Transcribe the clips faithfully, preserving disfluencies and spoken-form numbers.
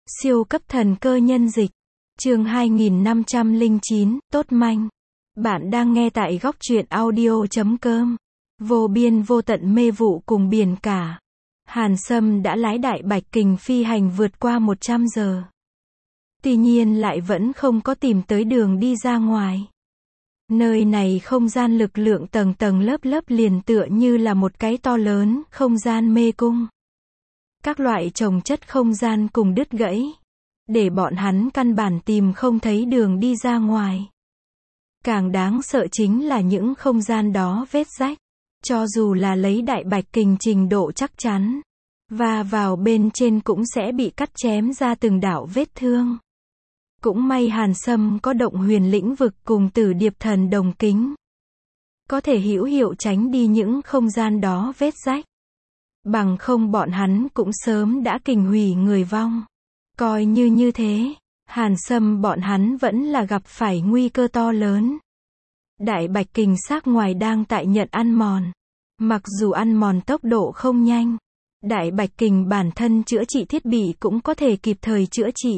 Siêu cấp thần cơ nhân dịch. Chương hai nghìn năm trăm lẻ chín, tốt manh. Bạn đang nghe tại góc truyện audio chấm com. Vô biên vô tận mê vụ cùng biển cả. Hàn Sâm đã lái đại bạch kình phi hành vượt qua một trăm giờ. Tuy nhiên lại vẫn không có tìm tới đường đi ra ngoài. Nơi này không gian lực lượng tầng tầng lớp lớp liền tựa như là một cái to lớn không gian mê cung. Các loại chồng chất không gian cùng đứt gãy, để bọn hắn căn bản tìm không thấy đường đi ra ngoài. Càng đáng sợ chính là những không gian đó vết rách, cho dù là lấy đại bạch kình trình độ chắc chắn, và vào bên trên cũng sẽ bị cắt chém ra từng đạo vết thương. Cũng may Hàn Sâm có động huyền lĩnh vực cùng Tử Điệp Thần đồng kính, có thể hữu hiệu tránh đi những không gian đó vết rách. Bằng không bọn hắn cũng sớm đã kình hủy người vong. Coi như như thế, Hàn Sâm bọn hắn vẫn là gặp phải nguy cơ to lớn. Đại bạch kình xác ngoài đang tại nhận ăn mòn. Mặc dù ăn mòn tốc độ không nhanh, đại bạch kình bản thân chữa trị thiết bị cũng có thể kịp thời chữa trị.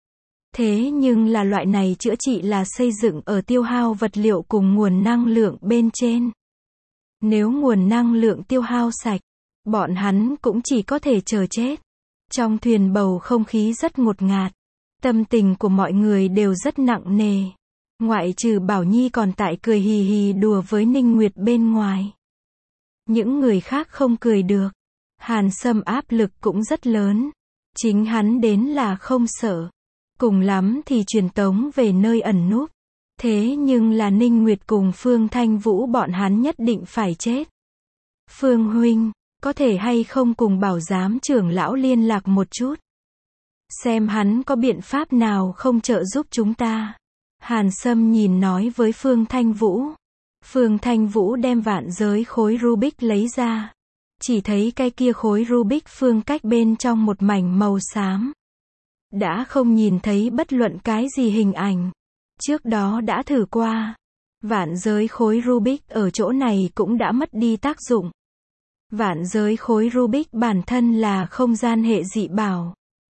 Thế nhưng là loại này chữa trị là xây dựng ở tiêu hao vật liệu cùng nguồn năng lượng bên trên. Nếu nguồn năng lượng tiêu hao sạch, bọn hắn cũng chỉ có thể chờ chết. Trong thuyền bầu không khí rất ngột ngạt. Tâm tình của mọi người đều rất nặng nề. Ngoại trừ Bảo Nhi còn tại cười hì hì đùa với Ninh Nguyệt bên ngoài. Những người khác không cười được. Hàn Sâm áp lực cũng rất lớn. Chính hắn đến là không sợ. Cùng lắm thì truyền tống về nơi ẩn núp. Thế nhưng là Ninh Nguyệt cùng Phương Thanh Vũ bọn hắn nhất định phải chết. Phương huynh, có thể hay không cùng Bảo giám trưởng lão liên lạc một chút, xem hắn có biện pháp nào không trợ giúp chúng ta. Hàn Sâm nhìn nói với Phương Thanh Vũ. Phương Thanh Vũ đem vạn giới khối Rubik lấy ra. Chỉ thấy cái kia khối Rubik phương cách bên trong một mảnh màu xám. Đã không nhìn thấy bất luận cái gì hình ảnh. Trước đó đã thử qua. Vạn giới khối Rubik ở chỗ này cũng đã mất đi tác dụng. Vạn giới khối Rubik bản thân là không gian hệ dị bảo.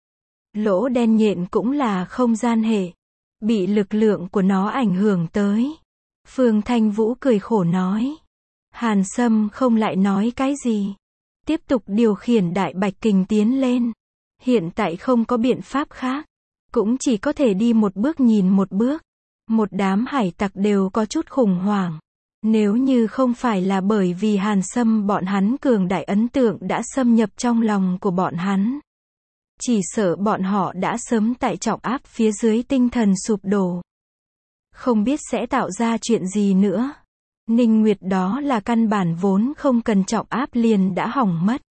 Lỗ đen nhện cũng là không gian hệ. Bị lực lượng của nó ảnh hưởng tới. Phương Thanh Vũ cười khổ nói. Hàn Sâm không lại nói cái gì. Tiếp tục điều khiển đại bạch kình tiến lên. Hiện tại không có biện pháp khác. Cũng chỉ có thể đi một bước nhìn một bước. Một đám hải tặc đều có chút khủng hoảng. Nếu như không phải là bởi vì Hàn Sâm bọn hắn cường đại ấn tượng đã xâm nhập trong lòng của bọn hắn, chỉ sợ bọn họ đã sớm tại trọng áp phía dưới tinh thần sụp đổ. Không biết sẽ tạo ra chuyện gì nữa. Ninh Nguyệt đó là căn bản vốn không cần trọng áp liền đã hỏng mất.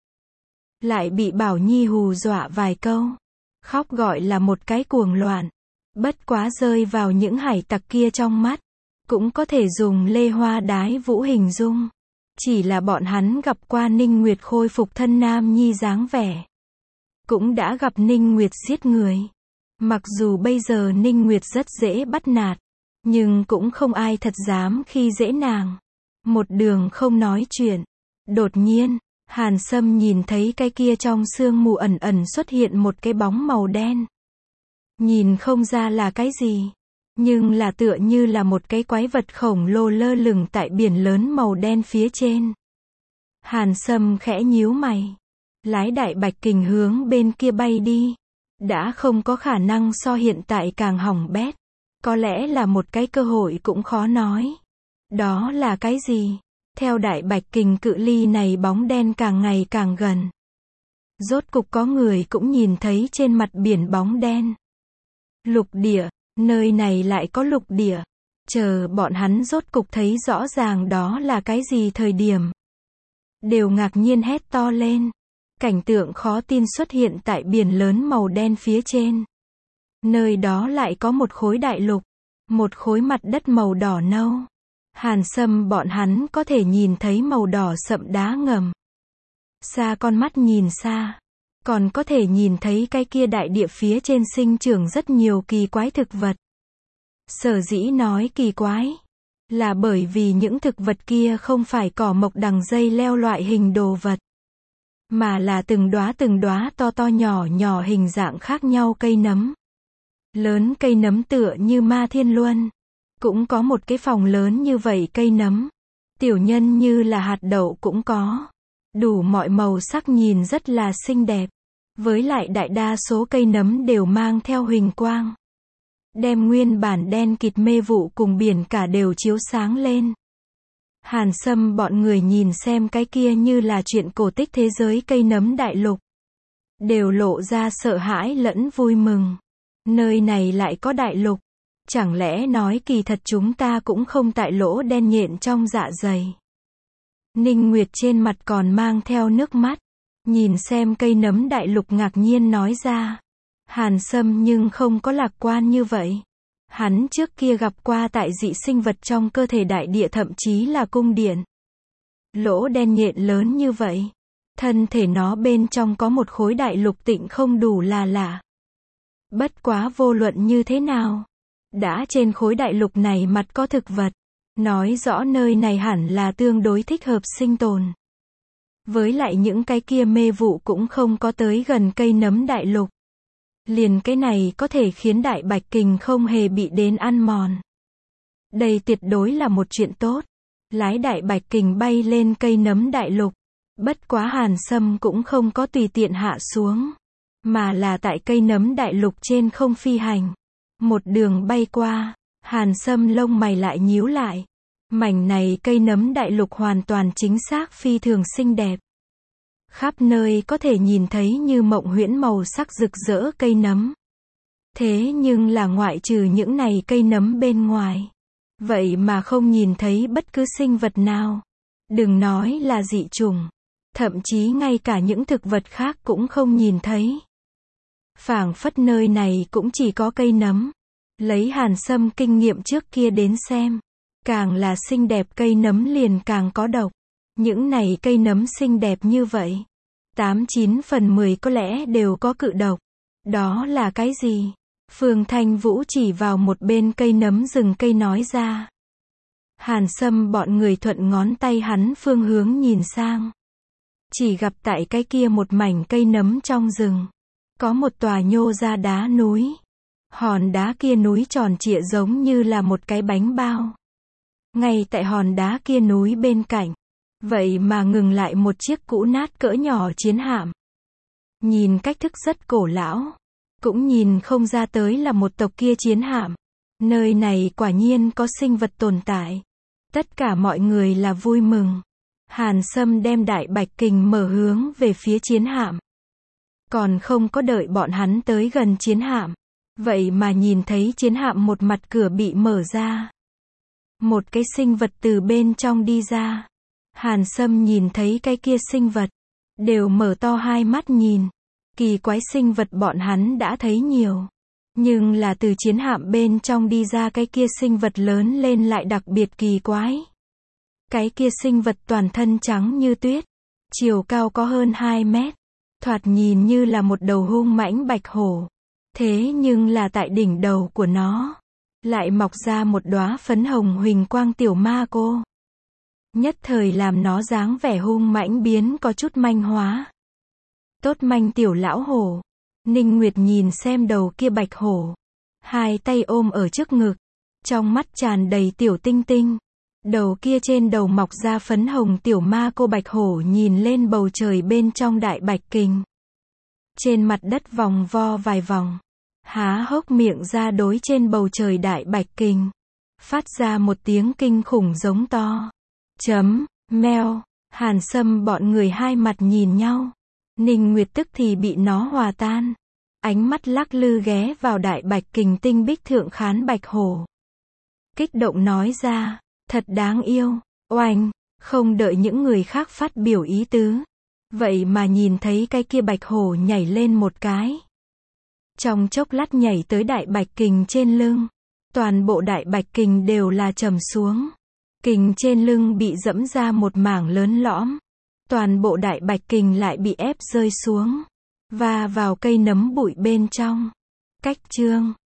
Lại bị Bảo Nhi hù dọa vài câu. Khóc gọi là một cái cuồng loạn. Bất quá rơi vào những hải tặc kia trong mắt. Cũng có thể dùng lê hoa đái vũ hình dung. Chỉ là bọn hắn gặp qua Ninh Nguyệt khôi phục thân nam nhi dáng vẻ. Cũng đã gặp Ninh Nguyệt giết người. Mặc dù bây giờ Ninh Nguyệt rất dễ bắt nạt. Nhưng cũng không ai thật dám khi dễ nàng. Một đường không nói chuyện. Đột nhiên, Hàn Sâm nhìn thấy cái kia trong sương mù ẩn ẩn xuất hiện một cái bóng màu đen. Nhìn không ra là cái gì. Nhưng là tựa như là một cái quái vật khổng lồ lơ lửng tại biển lớn màu đen phía trên. Hàn Sâm khẽ nhíu mày. Lái đại bạch kình hướng bên kia bay đi. Đã không có khả năng so hiện tại càng hỏng bét. Có lẽ là một cái cơ hội cũng khó nói. Đó là cái gì? Theo đại bạch kình cự ly này bóng đen càng ngày càng gần. Rốt cục có người cũng nhìn thấy trên mặt biển bóng đen. Lục địa. Nơi này lại có lục địa. Chờ bọn hắn rốt cục thấy rõ ràng đó là cái gì thời điểm. Đều ngạc nhiên hét to lên. Cảnh tượng khó tin xuất hiện tại biển lớn màu đen phía trên. Nơi đó lại có một khối đại lục. Một khối mặt đất màu đỏ nâu. Hàn Sâm bọn hắn có thể nhìn thấy màu đỏ sậm đá ngầm. Xa con mắt nhìn xa. Còn có thể nhìn thấy cái kia đại địa phía trên sinh trưởng rất nhiều kỳ quái thực vật. Sở dĩ nói kỳ quái, là bởi vì những thực vật kia không phải cỏ mộc đằng dây leo loại hình đồ vật. mà là từng đóa từng đóa to to nhỏ nhỏ hình dạng khác nhau cây nấm. Lớn cây nấm tựa như Ma Thiên Luân. Cũng có một cái phòng lớn như vậy cây nấm. Tiểu nhân như là hạt đậu cũng có. Đủ mọi màu sắc nhìn rất là xinh đẹp. Với lại đại đa số cây nấm đều mang theo huỳnh quang. Đem nguyên bản đen kịt mê vụ cùng biển cả đều chiếu sáng lên. Hàn Sâm bọn người nhìn xem cái kia như là chuyện cổ tích thế giới cây nấm đại lục. Đều lộ ra sợ hãi lẫn vui mừng. Nơi này lại có đại lục. Chẳng lẽ nói kỳ thật chúng ta cũng không tại lỗ đen nhện trong dạ dày. Ninh Nguyệt trên mặt còn mang theo nước mắt. Nhìn xem cây nấm đại lục ngạc nhiên nói ra. Hàn Sâm nhưng không có lạc quan như vậy. Hắn trước kia gặp qua tại dị sinh vật trong cơ thể đại địa thậm chí là cung điện. Lỗ đen nhện lớn như vậy. Thân thể nó bên trong có một khối đại lục tịnh không đủ là lạ. Bất quá vô luận như thế nào. Đã trên khối đại lục này mặt có thực vật. Nói rõ nơi này hẳn là tương đối thích hợp sinh tồn. Với lại những cái kia mê vụ cũng không có tới gần cây nấm đại lục. Liền cái này có thể khiến đại bạch kình không hề bị đến ăn mòn. Đây tuyệt đối là một chuyện tốt. Lái đại bạch kình bay lên cây nấm đại lục. Bất quá Hàn Sâm cũng không có tùy tiện hạ xuống. Mà là tại cây nấm đại lục trên không phi hành. Một đường bay qua. Hàn Sâm lông mày lại nhíu lại. Mảnh này cây nấm đại lục hoàn toàn chính xác phi thường xinh đẹp. Khắp nơi có thể nhìn thấy như mộng huyễn màu sắc rực rỡ cây nấm. Thế nhưng là ngoại trừ những này cây nấm bên ngoài. Vậy mà không nhìn thấy bất cứ sinh vật nào. Đừng nói là dị chủng. Thậm chí ngay cả những thực vật khác cũng không nhìn thấy. Phảng phất nơi này cũng chỉ có cây nấm. Lấy Hàn Sâm kinh nghiệm trước kia đến xem. Càng là xinh đẹp cây nấm liền càng có độc. Những này cây nấm xinh đẹp như vậy. Tám chín phần mười có lẽ đều có cự độc. Đó là cái gì? Phương Thanh Vũ chỉ vào một bên cây nấm rừng cây nói ra. Hàn Sâm bọn người thuận ngón tay hắn phương hướng nhìn sang. Chỉ gặp tại cái kia một mảnh cây nấm trong rừng. Có một tòa nhô ra đá núi. Hòn đá kia núi tròn trịa giống như là một cái bánh bao. Ngay tại hòn đá kia núi bên cạnh. Vậy mà ngừng lại một chiếc cũ nát cỡ nhỏ chiến hạm. Nhìn cách thức rất cổ lão. Cũng nhìn không ra tới là một tộc kia chiến hạm. Nơi này quả nhiên có sinh vật tồn tại. Tất cả mọi người là vui mừng. Hàn Sâm đem đại bạch kình mở hướng về phía chiến hạm. Còn không có đợi bọn hắn tới gần chiến hạm. Vậy mà nhìn thấy chiến hạm một mặt cửa bị mở ra. Một cái sinh vật từ bên trong đi ra. Hàn Sâm nhìn thấy cái kia sinh vật. Đều mở to hai mắt nhìn. Kỳ quái sinh vật bọn hắn đã thấy nhiều. Nhưng là từ chiến hạm bên trong đi ra cái kia sinh vật lớn lên lại đặc biệt kỳ quái. Cái kia sinh vật toàn thân trắng như tuyết. Chiều cao có hơn hai mét. Thoạt nhìn như là một đầu hung mãnh bạch hổ. Thế nhưng là tại đỉnh đầu của nó. Lại mọc ra một đóa phấn hồng huỳnh quang tiểu ma cô. Nhất thời làm nó dáng vẻ hung mãnh biến có chút manh hóa. Tốt manh tiểu lão hổ. Ninh Nguyệt nhìn xem đầu kia bạch hổ. Hai tay ôm ở trước ngực. Trong mắt tràn đầy tiểu tinh tinh. Đầu kia trên đầu mọc ra phấn hồng tiểu ma cô bạch hổ nhìn lên bầu trời bên trong đại bạch kình. Trên mặt đất vòng vo vài vòng. Há hốc miệng ra đối trên bầu trời đại bạch kình. Phát ra một tiếng kinh khủng giống to. Chấm, meo, Hàn Sâm bọn người hai mặt nhìn nhau. Ninh Nguyệt tức thì bị nó hòa tan. Ánh mắt lắc lư ghé vào đại bạch kình tinh bích thượng khán bạch hổ. Kích động nói ra, thật đáng yêu, oanh, không đợi những người khác phát biểu ý tứ. Vậy mà nhìn thấy cái kia bạch hổ nhảy lên một cái. Trong chốc lát nhảy tới đại bạch kình trên lưng. Toàn bộ đại bạch kình đều là trầm xuống. Kình trên lưng bị dẫm ra một mảng lớn lõm. Toàn bộ đại bạch kình lại bị ép rơi xuống. Và vào cây nấm bụi bên trong. Cách chương